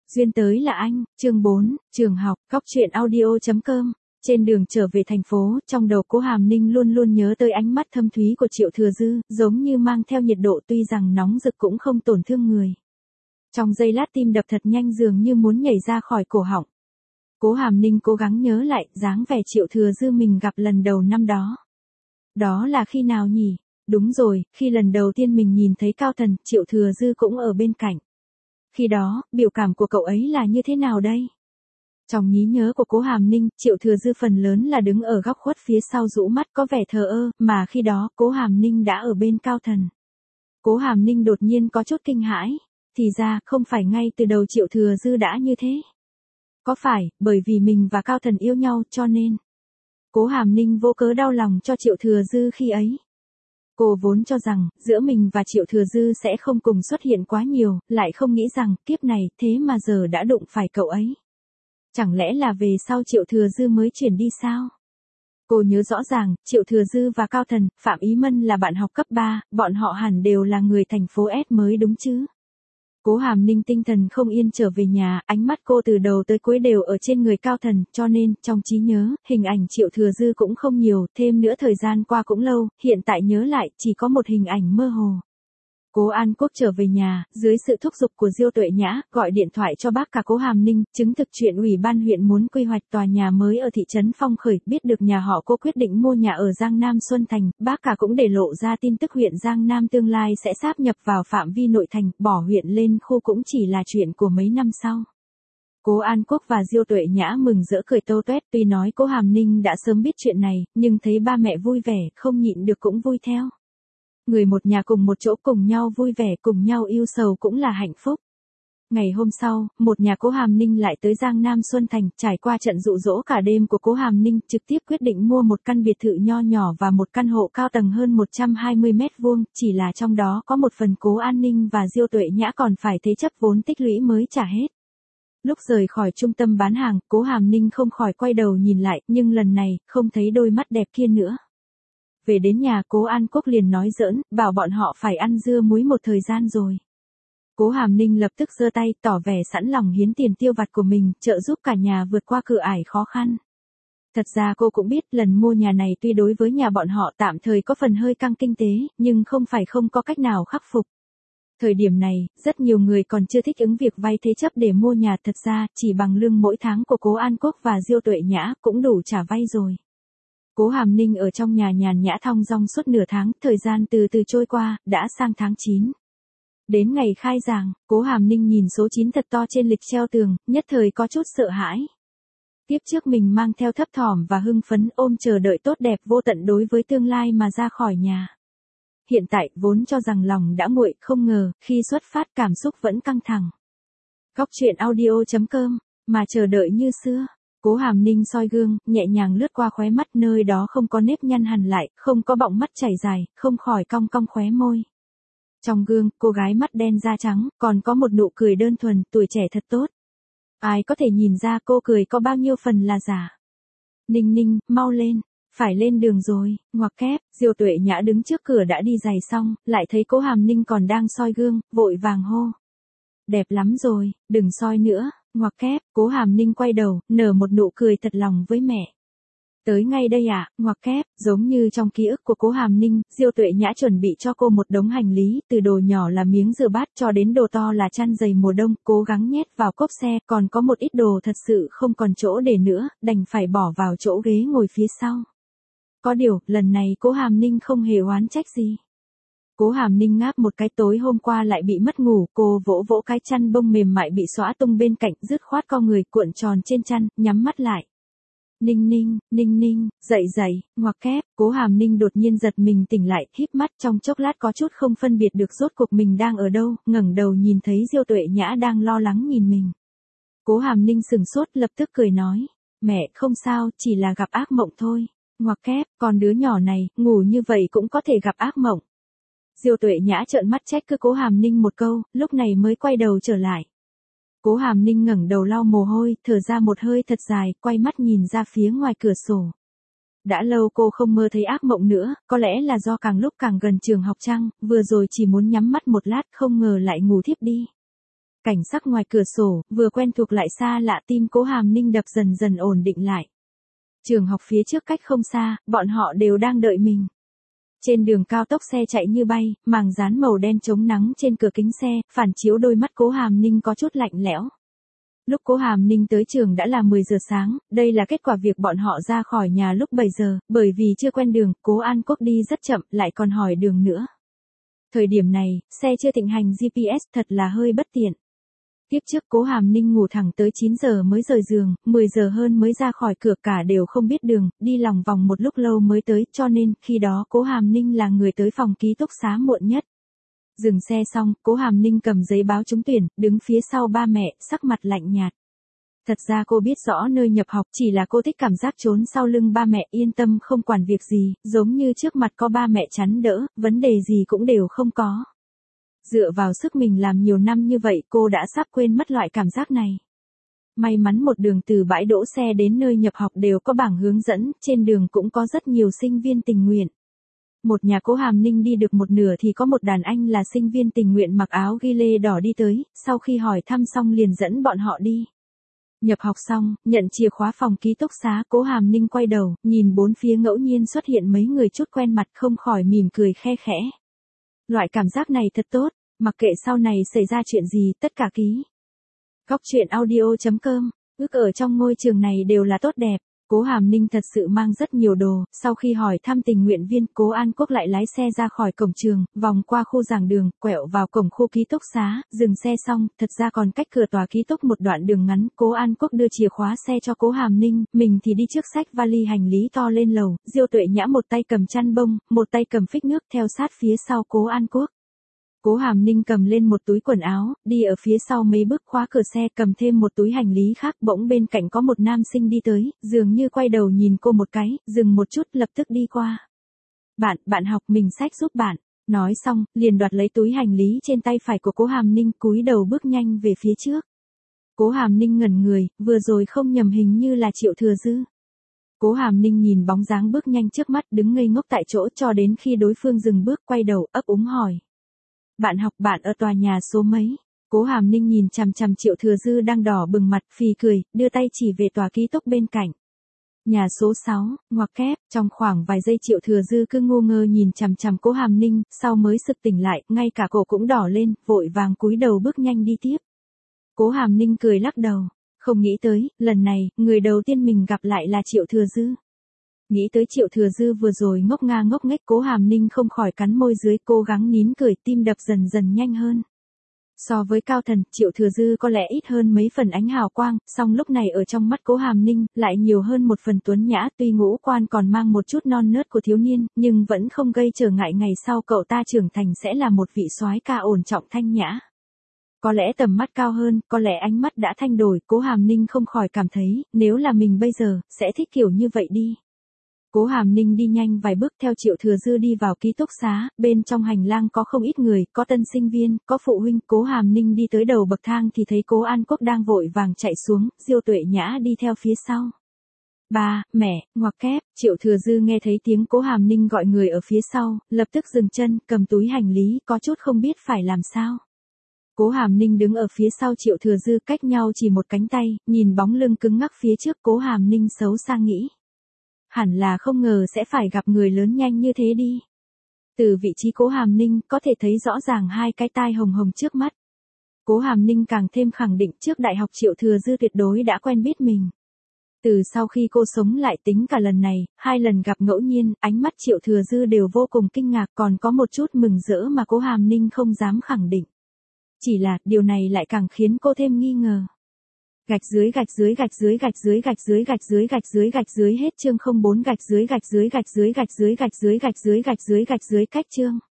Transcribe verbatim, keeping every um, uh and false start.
Duyên tới là anh, chương bốn, trường học, góc truyện audio.com. Trên đường trở về thành phố, trong đầu Cố Hàm Ninh luôn luôn nhớ tới ánh mắt thâm thúy của Triệu Thừa Dư, giống như mang theo nhiệt độ tuy rằng nóng rực cũng không tổn thương người. Trong giây lát tim đập thật nhanh dường như muốn nhảy ra khỏi cổ họng. Cố Hàm Ninh cố gắng nhớ lại dáng vẻ Triệu Thừa Dư mình gặp lần đầu năm đó. Đó là khi nào nhỉ? Đúng rồi, khi lần đầu tiên mình nhìn thấy Cao Thần, Triệu Thừa Dư cũng ở bên cạnh. Khi đó, biểu cảm của cậu ấy là như thế nào đây? Trong trí nhớ của Cố Hàm Ninh, Triệu Thừa Dư phần lớn là đứng ở góc khuất phía sau rũ mắt có vẻ thờ ơ, mà khi đó, Cố Hàm Ninh đã ở bên Cao Thần. Cố Hàm Ninh đột nhiên có chút kinh hãi, thì ra, không phải ngay từ đầu Triệu Thừa Dư đã như thế. Có phải, bởi vì mình và Cao Thần yêu nhau cho nên Cố Hàm Ninh vô cớ đau lòng cho Triệu Thừa Dư khi ấy. Cô vốn cho rằng, giữa mình và Triệu Thừa Dư sẽ không cùng xuất hiện quá nhiều, lại không nghĩ rằng, kiếp này, thế mà giờ đã đụng phải cậu ấy. Chẳng lẽ là về sau Triệu Thừa Dư mới chuyển đi sao? Cô nhớ rõ ràng, Triệu Thừa Dư và Cao Thần, Phạm Ý Mân là bạn học cấp ba, bọn họ hẳn đều là người thành phố S mới đúng chứ? Cố Hàm Ninh tinh thần không yên trở về nhà, ánh mắt cô từ đầu tới cuối đều ở trên người Cao Thần, cho nên, trong trí nhớ, hình ảnh Triệu Thừa Dư cũng không nhiều, thêm nữa thời gian qua cũng lâu, hiện tại nhớ lại, chỉ có một hình ảnh mơ hồ. Cố An Quốc trở về nhà, dưới sự thúc giục của Diêu Tuệ Nhã, gọi điện thoại cho bác cả Cố Hàm Ninh, chứng thực chuyện ủy ban huyện muốn quy hoạch tòa nhà mới ở thị trấn Phong Khởi, biết được nhà họ Cố quyết định mua nhà ở Giang Nam Xuân Thành, bác cả cũng để lộ ra tin tức huyện Giang Nam tương lai sẽ sáp nhập vào phạm vi nội thành, bỏ huyện lên khu cũng chỉ là chuyện của mấy năm sau. Cố An Quốc và Diêu Tuệ Nhã mừng rỡ cười tô toét, tuy nói Cố Hàm Ninh đã sớm biết chuyện này, nhưng thấy ba mẹ vui vẻ, không nhịn được cũng vui theo. Người một nhà cùng một chỗ cùng nhau vui vẻ cùng nhau yêu sầu cũng là hạnh phúc. Ngày hôm sau, một nhà Cố Hàm Ninh lại tới Giang Nam Xuân Thành, trải qua trận dụ dỗ cả đêm của Cố Hàm Ninh, trực tiếp quyết định mua một căn biệt thự nho nhỏ và một căn hộ cao tầng hơn một trăm hai mươi mét vuông, chỉ là trong đó có một phần Cố An Ninh và Diêu Tuệ Nhã còn phải thế chấp vốn tích lũy mới trả hết. Lúc rời khỏi trung tâm bán hàng, Cố Hàm Ninh không khỏi quay đầu nhìn lại, nhưng lần này, không thấy đôi mắt đẹp kia nữa. Về đến nhà Cố An Quốc liền nói giỡn, bảo bọn họ phải ăn dưa muối một thời gian rồi. Cố Hàm Ninh lập tức giơ tay tỏ vẻ sẵn lòng hiến tiền tiêu vặt của mình, trợ giúp cả nhà vượt qua cửa ải khó khăn. Thật ra cô cũng biết lần mua nhà này tuy đối với nhà bọn họ tạm thời có phần hơi căng kinh tế, nhưng không phải không có cách nào khắc phục. Thời điểm này, rất nhiều người còn chưa thích ứng việc vay thế chấp để mua nhà, thật ra chỉ bằng lương mỗi tháng của Cố An Quốc và Diêu Tuệ Nhã cũng đủ trả vay rồi. Cố Hàm Ninh ở trong nhà nhàn nhã thong dong suốt nửa tháng, thời gian từ từ trôi qua, đã sang tháng chín. Đến ngày khai giảng, Cố Hàm Ninh nhìn số chín thật to trên lịch treo tường, nhất thời có chút sợ hãi. Tiếp trước mình mang theo thấp thỏm và hưng phấn ôm chờ đợi tốt đẹp vô tận đối với tương lai mà ra khỏi nhà. Hiện tại, vốn cho rằng lòng đã nguội, không ngờ, khi xuất phát cảm xúc vẫn căng thẳng. Góc truyện audio.com, mà chờ đợi như xưa. Cố Hàm Ninh soi gương, nhẹ nhàng lướt qua khóe mắt, nơi đó không có nếp nhăn hằn lại, không có bọng mắt chảy dài, không khỏi cong cong khóe môi. Trong gương, cô gái mắt đen da trắng, còn có một nụ cười đơn thuần, tuổi trẻ thật tốt. Ai có thể nhìn ra cô cười có bao nhiêu phần là giả. Ninh Ninh, mau lên, phải lên đường rồi, ngoặc kép, Diêu Tuệ Nhã đứng trước cửa đã đi giày xong, lại thấy Cố Hàm Ninh còn đang soi gương, vội vàng hô. Đẹp lắm rồi, đừng soi nữa. Ngoặc kép, Cố Hàm Ninh quay đầu, nở một nụ cười thật lòng với mẹ. Tới ngay đây à, ngoặc kép, giống như trong ký ức của Cố Hàm Ninh, Diêu Tuệ Nhã chuẩn bị cho cô một đống hành lý, từ đồ nhỏ là miếng rửa bát cho đến đồ to là chăn giày mùa đông, cố gắng nhét vào cốp xe, còn có một ít đồ thật sự không còn chỗ để nữa, đành phải bỏ vào chỗ ghế ngồi phía sau. Có điều, lần này Cố Hàm Ninh không hề oán trách gì. Cố Hàm Ninh ngáp một cái, tối hôm qua lại bị mất ngủ, cô vỗ vỗ cái chăn bông mềm mại bị xõa tung bên cạnh, dứt khoát co người cuộn tròn trên chăn, nhắm mắt lại. Ninh Ninh, Ninh Ninh, dậy dậy, ngoặc kép, Cố Hàm Ninh đột nhiên giật mình tỉnh lại, híp mắt trong chốc lát có chút không phân biệt được rốt cuộc mình đang ở đâu, ngẩng đầu nhìn thấy Diêu Tuệ Nhã đang lo lắng nhìn mình. Cố Hàm Ninh sừng sốt, lập tức cười nói, mẹ, không sao, chỉ là gặp ác mộng thôi. Ngoặc kép, còn đứa nhỏ này, ngủ như vậy cũng có thể gặp ác mộng. Diêu Tuệ Nhã trợn mắt trách cứ Cố Hàm Ninh một câu, lúc này mới quay đầu trở lại. Cố Hàm Ninh ngẩng đầu lau mồ hôi, thở ra một hơi thật dài, quay mắt nhìn ra phía ngoài cửa sổ. Đã lâu cô không mơ thấy ác mộng nữa, có lẽ là do càng lúc càng gần trường học chăng, vừa rồi chỉ muốn nhắm mắt một lát không ngờ lại ngủ thiếp đi. Cảnh sắc ngoài cửa sổ, vừa quen thuộc lại xa lạ, tim Cố Hàm Ninh đập dần dần ổn định lại. Trường học phía trước cách không xa, bọn họ đều đang đợi mình. Trên đường cao tốc xe chạy như bay, màng dán màu đen chống nắng trên cửa kính xe, phản chiếu đôi mắt Cố Hàm Ninh có chút lạnh lẽo. Lúc Cố Hàm Ninh tới trường đã là mười giờ sáng, đây là kết quả việc bọn họ ra khỏi nhà lúc bảy giờ, bởi vì chưa quen đường, Cố An Quốc đi rất chậm, lại còn hỏi đường nữa. Thời điểm này, xe chưa thịnh hành giê pê ét, thật là hơi bất tiện. Tiếp trước Cố Hàm Ninh ngủ thẳng tới chín giờ mới rời giường, mười giờ hơn mới ra khỏi cửa, cả đều không biết đường, đi lòng vòng một lúc lâu mới tới, cho nên, khi đó Cố Hàm Ninh là người tới phòng ký túc xá muộn nhất. Dừng xe xong, Cố Hàm Ninh cầm giấy báo trúng tuyển, đứng phía sau ba mẹ, sắc mặt lạnh nhạt. Thật ra cô biết rõ nơi nhập học, chỉ là cô thích cảm giác trốn sau lưng ba mẹ, yên tâm không quản việc gì, giống như trước mặt có ba mẹ chắn đỡ, vấn đề gì cũng đều không có. Dựa vào sức mình làm nhiều năm như vậy, cô đã sắp quên mất loại cảm giác này. May mắn một đường từ bãi đỗ xe đến nơi nhập học đều có bảng hướng dẫn, trên đường cũng có rất nhiều sinh viên tình nguyện. Một nhà Cố Hàm Ninh đi được một nửa thì có một đàn anh là sinh viên tình nguyện mặc áo ghi lê đỏ đi tới, sau khi hỏi thăm xong liền dẫn bọn họ đi. Nhập học xong, nhận chìa khóa phòng ký túc xá, Cố Hàm Ninh quay đầu, nhìn bốn phía ngẫu nhiên xuất hiện mấy người chút quen mặt, không khỏi mỉm cười khe khẽ. Loại cảm giác này thật tốt, mặc kệ sau này xảy ra chuyện gì, tất cả ký. Góc truyện audio chấm com, ước ở trong ngôi trường này đều là tốt đẹp. Cố Hàm Ninh thật sự mang rất nhiều đồ, sau khi hỏi thăm tình nguyện viên, Cố An Quốc lại lái xe ra khỏi cổng trường, vòng qua khu giảng đường, quẹo vào cổng khu ký túc xá, dừng xe xong, thật ra còn cách cửa tòa ký túc một đoạn đường ngắn, Cố An Quốc đưa chìa khóa xe cho Cố Hàm Ninh, mình thì đi trước xách vali hành lý to lên lầu, Diêu Tuệ Nhã một tay cầm chăn bông, một tay cầm phích nước theo sát phía sau Cố An Quốc. Cố Hàm Ninh cầm lên một túi quần áo, đi ở phía sau mấy bước khóa cửa xe, cầm thêm một túi hành lý khác, bỗng bên cạnh có một nam sinh đi tới, dường như quay đầu nhìn cô một cái, dừng một chút lập tức đi qua. Bạn, bạn học, mình xách giúp bạn. Nói xong, liền đoạt lấy túi hành lý trên tay phải của Cố Hàm Ninh, cúi đầu bước nhanh về phía trước. Cố Hàm Ninh ngẩn người, vừa rồi không nhầm hình như là Triệu Thừa Dư. Cố Hàm Ninh nhìn bóng dáng bước nhanh trước mắt, đứng ngây ngốc tại chỗ cho đến khi đối phương dừng bước, quay đầu, ấp úng hỏi. Bạn học, bạn ở tòa nhà số mấy? Cố Hàm Ninh nhìn chằm chằm Triệu Thừa Dư đang đỏ bừng mặt, phì cười, đưa tay chỉ về tòa ký túc bên cạnh. Nhà số sáu, ngoặc kép, trong khoảng vài giây Triệu Thừa Dư cứ ngu ngơ nhìn chằm chằm Cố Hàm Ninh, sau mới sực tỉnh lại, ngay cả cổ cũng đỏ lên, vội vàng cúi đầu bước nhanh đi tiếp. Cố Hàm Ninh cười lắc đầu, không nghĩ tới, lần này, người đầu tiên mình gặp lại là Triệu Thừa Dư. Nghĩ tới Triệu Thừa Dư vừa rồi ngốc nga ngốc nghếch, Cố Hàm Ninh không khỏi cắn môi dưới, cố gắng nín cười, tim đập dần dần nhanh hơn. So với Cao Thần, Triệu Thừa Dư có lẽ ít hơn mấy phần ánh hào quang, song lúc này ở trong mắt Cố Hàm Ninh, lại nhiều hơn một phần tuấn nhã, tuy ngũ quan còn mang một chút non nớt của thiếu niên, nhưng vẫn không gây trở ngại ngày sau cậu ta trưởng thành sẽ là một vị soái ca ổn trọng thanh nhã. Có lẽ tầm mắt cao hơn, có lẽ ánh mắt đã thay đổi, Cố Hàm Ninh không khỏi cảm thấy, nếu là mình bây giờ, sẽ thích kiểu như vậy đi. Cố Hàm Ninh đi nhanh vài bước theo Triệu Thừa Dư đi vào ký túc xá, bên trong hành lang có không ít người, có tân sinh viên, có phụ huynh. Cố Hàm Ninh đi tới đầu bậc thang thì thấy Cố An Quốc đang vội vàng chạy xuống, Diêu Tuệ Nhã đi theo phía sau. Ba, mẹ, ngoặc kép, Triệu Thừa Dư nghe thấy tiếng Cố Hàm Ninh gọi người ở phía sau, lập tức dừng chân, cầm túi hành lý, có chút không biết phải làm sao. Cố Hàm Ninh đứng ở phía sau Triệu Thừa Dư, cách nhau chỉ một cánh tay, nhìn bóng lưng cứng ngắc phía trước, Cố Hàm Ninh xấu xa nghĩ. Hẳn là không ngờ sẽ phải gặp người lớn nhanh như thế đi. Từ vị trí Cố Hàm Ninh có thể thấy rõ ràng hai cái tai hồng hồng trước mắt. Cố Hàm Ninh càng thêm khẳng định trước đại học Triệu Thừa Dư tuyệt đối đã quen biết mình. Từ sau khi cô sống lại tính cả lần này, hai lần gặp ngẫu nhiên, ánh mắt Triệu Thừa Dư đều vô cùng kinh ngạc, còn có một chút mừng rỡ mà Cố Hàm Ninh không dám khẳng định. Chỉ là, điều này lại càng khiến cô thêm nghi ngờ. Gạch dưới gạch dưới gạch dưới gạch dưới gạch dưới gạch dưới gạch dưới gạch dưới hết chương không bốn gạch dưới gạch dưới gạch dưới gạch dưới gạch dưới gạch dưới gạch dưới gạch dưới cách chương.